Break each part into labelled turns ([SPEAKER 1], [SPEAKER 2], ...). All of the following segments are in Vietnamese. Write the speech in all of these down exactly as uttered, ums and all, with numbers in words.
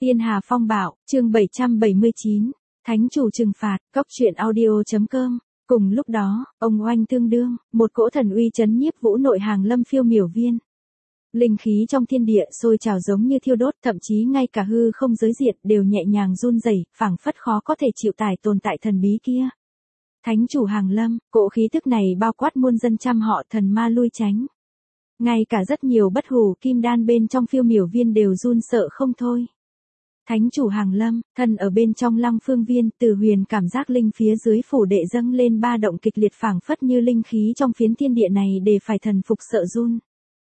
[SPEAKER 1] Tiên Hà Phong Bạo, chương bảy trăm bảy mươi chín, Thánh chủ trừng phạt, cốc truyện audio.com. Cùng lúc đó, ông oanh tương đương, một cỗ thần uy chấn nhiếp vũ nội hàng lâm phiêu miểu viên. Linh khí trong thiên địa sôi trào giống như thiêu đốt, thậm chí ngay cả hư không giới diệt đều nhẹ nhàng run rẩy, phảng phất khó có thể chịu tải tồn tại thần bí kia. Thánh chủ hàng lâm, cỗ khí tức này bao quát muôn dân trăm họ thần ma lui tránh. Ngay cả rất nhiều bất hủ kim đan bên trong phiêu miểu viên đều run sợ không thôi. Thánh chủ hàng lâm, thân ở bên trong Lăng Phương Viên, Từ Huyền cảm giác linh phía dưới phủ đệ dâng lên ba động kịch liệt, phảng phất như linh khí trong phiến thiên địa này để phải thần phục sợ run.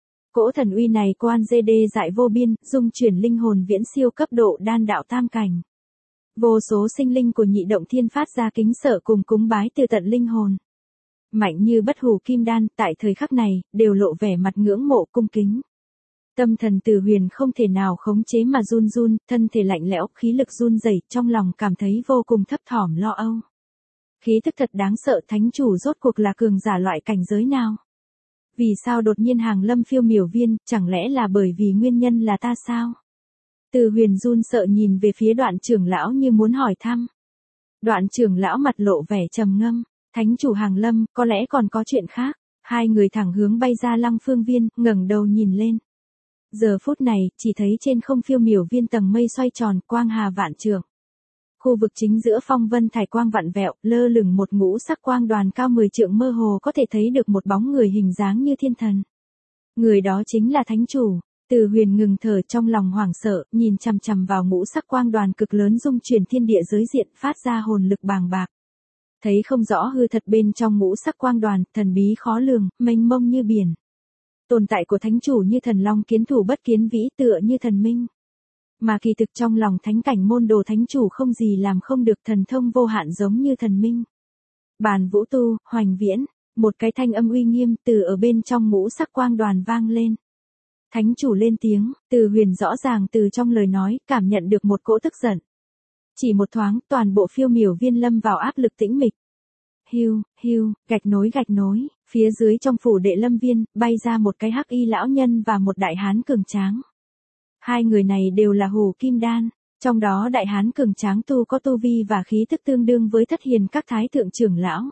[SPEAKER 1] Cỗ thần uy này quan dê đê dại vô biên, dung chuyển linh hồn viễn siêu cấp độ đan đạo tam cảnh. Vô số sinh linh của nhị động thiên phát ra kính sợ cùng cúng bái từ tận linh hồn. Mạnh như bất hủ kim đan, tại thời khắc này, đều lộ vẻ mặt ngưỡng mộ cung kính. Tâm thần Từ Huyền không thể nào khống chế mà run run, thân thể lạnh lẽo, khí lực run rẩy, trong lòng cảm thấy vô cùng thấp thỏm lo âu. Khí tức thật đáng sợ, thánh chủ rốt cuộc là cường giả loại cảnh giới nào? Vì sao đột nhiên hàng lâm phiêu miểu viên, chẳng lẽ là bởi vì nguyên nhân là ta sao? Từ Huyền run sợ nhìn về phía Đoạn trưởng lão như muốn hỏi thăm. Đoạn trưởng lão mặt lộ vẻ trầm ngâm, thánh chủ hàng lâm, có lẽ còn có chuyện khác. Hai người thẳng hướng bay ra Lăng Phương Viên, ngẩng đầu nhìn lên. Giờ phút này, chỉ thấy trên không phiêu miểu viên tầng mây xoay tròn, quang hà vạn trượng. Khu vực chính giữa phong vân thải quang vặn vẹo, lơ lửng một ngũ sắc quang đoàn cao mười trượng, mơ hồ có thể thấy được một bóng người hình dáng như thiên thần. Người đó chính là thánh chủ. Từ Huyền ngừng thở, trong lòng hoảng sợ, nhìn chằm chằm vào ngũ sắc quang đoàn cực lớn dung chuyển thiên địa giới diện, phát ra hồn lực bàng bạc. Thấy không rõ hư thật bên trong ngũ sắc quang đoàn, thần bí khó lường, mênh mông như biển. Tồn tại của thánh chủ như thần long kiến thủ bất kiến vĩ, tựa như thần minh. Mà kỳ thực trong lòng thánh cảnh môn đồ thánh chủ không gì làm không được, thần thông vô hạn giống như thần minh. Bàn vũ tu, hoành viễn, một cái thanh âm uy nghiêm từ ở bên trong ngũ sắc quang đoàn vang lên. Thánh chủ lên tiếng, Từ Huyền rõ ràng từ trong lời nói, cảm nhận được một cỗ tức giận. Chỉ một thoáng, toàn bộ phiêu miểu viên lâm vào áp lực tĩnh mịch. Hiu, hiu, gạch nối gạch nối, phía dưới trong phủ đệ lâm viên, bay ra một cái hắc y lão nhân và một đại hán cường tráng. Hai người này đều là hủ kim đan, trong đó đại hán cường tráng tu có tu vi và khí tức tương đương với thất hiền các thái thượng trưởng lão.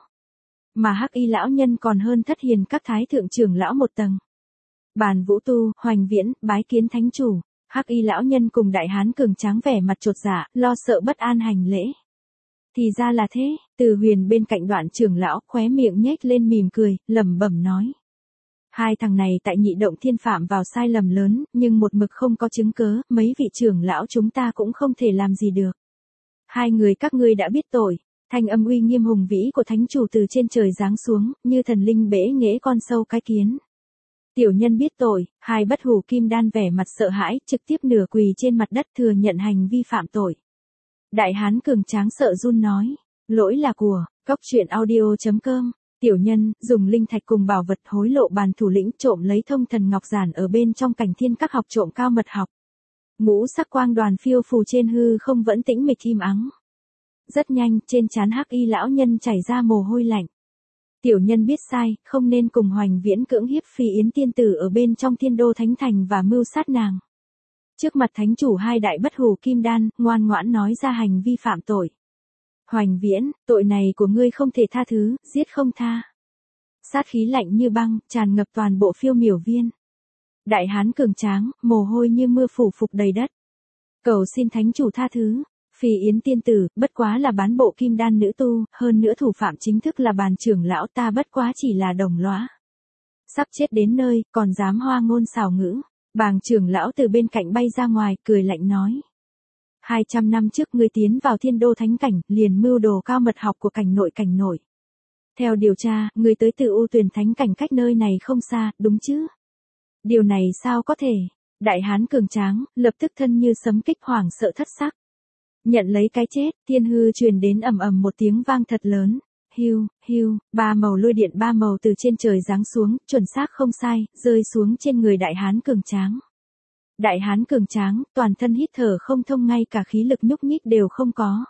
[SPEAKER 1] Mà hắc y lão nhân còn hơn thất hiền các thái thượng trưởng lão một tầng. Bàn vũ tu, hoành viễn, bái kiến thánh chủ. Hắc y lão nhân cùng đại hán cường tráng vẻ mặt chột dạ, lo sợ bất an hành lễ. Thì ra là thế, Từ Huyền bên cạnh Đoạn trưởng lão, khóe miệng nhếch lên mỉm cười, lẩm bẩm nói. Hai thằng này tại nhị động thiên phạm vào sai lầm lớn, nhưng một mực không có chứng cớ, mấy vị trưởng lão chúng ta cũng không thể làm gì được. Hai người các ngươi đã biết tội. Thanh âm uy nghiêm hùng vĩ của thánh chủ từ trên trời giáng xuống, như thần linh bẽ nghễ con sâu cái kiến. Tiểu nhân biết tội. Hai bất hủ kim đan vẻ mặt sợ hãi, trực tiếp nửa quỳ trên mặt đất thừa nhận hành vi phạm tội. Đại hán cường tráng sợ run nói, lỗi là của, cốc truyện audio.com. Tiểu nhân, dùng linh thạch cùng bảo vật hối lộ bàn thủ lĩnh, trộm lấy thông thần ngọc giản ở bên trong cảnh thiên các học trộm cao mật học. Ngũ sắc quang đoàn phiêu phù trên hư không vẫn tĩnh mịch im ắng. Rất nhanh, trên trán hắc y lão nhân chảy ra mồ hôi lạnh. Tiểu nhân biết sai, không nên cùng hoành viễn cưỡng hiếp Phi Yến tiên tử ở bên trong thiên đô thánh thành và mưu sát nàng. Trước mặt thánh chủ hai đại bất hủ kim đan, ngoan ngoãn nói ra hành vi phạm tội. Hoành viễn, tội này của ngươi không thể tha thứ, giết không tha. Sát khí lạnh như băng, tràn ngập toàn bộ phiêu miểu viên. Đại hán cường tráng, mồ hôi như mưa phủ phục đầy đất. Cầu xin thánh chủ tha thứ. Phi Yến tiên tử, bất quá là bán bộ kim đan nữ tu, hơn nữa thủ phạm chính thức là Bàn trưởng lão, ta bất quá chỉ là đồng lõa. Sắp chết đến nơi, còn dám hoa ngôn xảo ngữ. Bàng trưởng lão từ bên cạnh bay ra ngoài, cười lạnh nói. Hai trăm năm trước ngươi tiến vào thiên đô thánh cảnh, liền mưu đồ cao mật học của cảnh nội cảnh nội. Theo điều tra, ngươi tới từ U Tuyền thánh cảnh cách nơi này không xa, đúng chứ? Điều này sao có thể? Đại hán cường tráng, lập tức thân như sấm kích, hoảng sợ thất sắc. Nhận lấy cái chết, thiên hư truyền đến ầm ầm một tiếng vang thật lớn. Hiu, hiu, ba màu lôi điện ba màu từ trên trời giáng xuống, chuẩn xác không sai, rơi xuống trên người đại hán cường tráng. Đại hán cường tráng, toàn thân hít thở không thông, ngay cả khí lực nhúc nhích đều không có.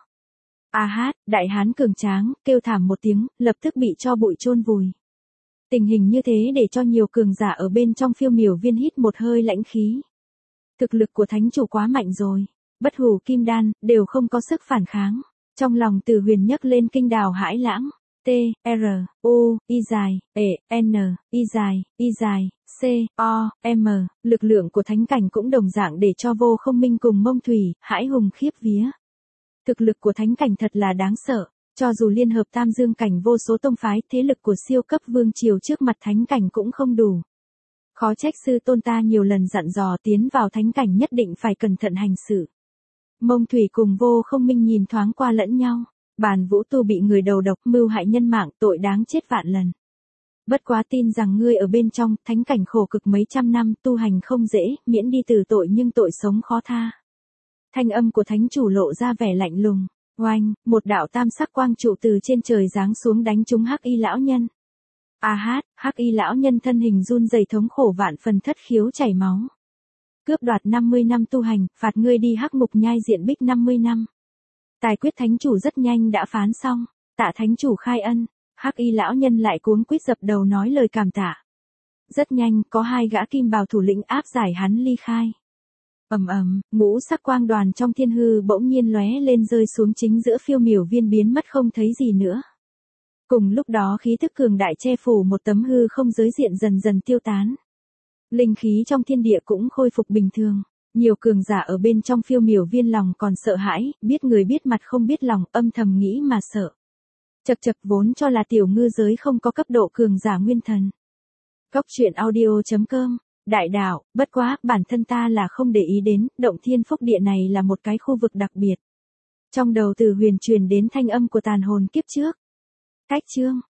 [SPEAKER 1] A hát, đại hán cường tráng, kêu thảm một tiếng, lập tức bị cho bụi chôn vùi. Tình hình như thế để cho nhiều cường giả ở bên trong phiêu miểu viên hít một hơi lãnh khí. Thực lực của thánh chủ quá mạnh rồi. bất hủ kim đan, đều không có sức phản kháng. Trong lòng Từ Huyền nhấc lên kinh đào hãi lãng. T, R, U, I dài, E, N, I dài, I dài, C, O, M, lực lượng của thánh cảnh cũng đồng dạng để cho Vô Không Minh cùng Mông Thủy, hãi hùng khiếp vía. Thực lực của thánh cảnh thật là đáng sợ, cho dù liên hợp tam dương cảnh vô số tông phái, thế lực của siêu cấp vương triều trước mặt thánh cảnh cũng không đủ. Khó trách sư tôn ta nhiều lần dặn dò tiến vào thánh cảnh nhất định phải cẩn thận hành sự. Mông Thủy cùng Vô Không Minh nhìn thoáng qua lẫn nhau. Bàn Vũ Tu bị người đầu độc mưu hại nhân mạng, tội đáng chết vạn lần. Bất quá tin rằng ngươi ở bên trong, thánh cảnh khổ cực mấy trăm năm, tu hành không dễ, miễn đi từ tội nhưng tội sống khó tha. Thanh âm của thánh chủ lộ ra vẻ lạnh lùng. Oanh, một đạo tam sắc quang trụ từ trên trời giáng xuống đánh trúng Hắc Y lão nhân. A hát, Hắc Y lão nhân thân hình run rẩy thống khổ vạn phần thất khiếu chảy máu. Cướp đoạt năm mươi năm tu hành, phạt ngươi đi hắc ngục nhai diện bích năm mươi năm. Tài quyết thánh chủ rất nhanh đã phán xong, tạ thánh chủ khai ân, Hắc Y lão nhân lại cuống quýt dập đầu nói lời cảm tạ. Rất nhanh, có hai gã kim bào thủ lĩnh áp giải hắn ly khai. Ầm ầm, ngũ sắc quang đoàn trong thiên hư bỗng nhiên lóe lên rơi xuống chính giữa phiêu miểu viên biến mất không thấy gì nữa. Cùng lúc đó khí thức cường đại che phủ một tấm hư không giới diện dần dần tiêu tán. Linh khí trong thiên địa cũng khôi phục bình thường. Nhiều cường giả ở bên trong phiêu miểu viên lòng còn sợ hãi, biết người biết mặt không biết lòng, âm thầm nghĩ mà sợ. Chật chật vốn cho là tiểu ngư giới không có cấp độ cường giả nguyên thần. Góc truyện audio chấm com, đại đạo, bất quá, bản thân ta là không để ý đến, động thiên phúc địa này là một cái khu vực đặc biệt. Trong đầu Từ Huyền truyền đến thanh âm của tàn hồn kiếp trước. Cách chương.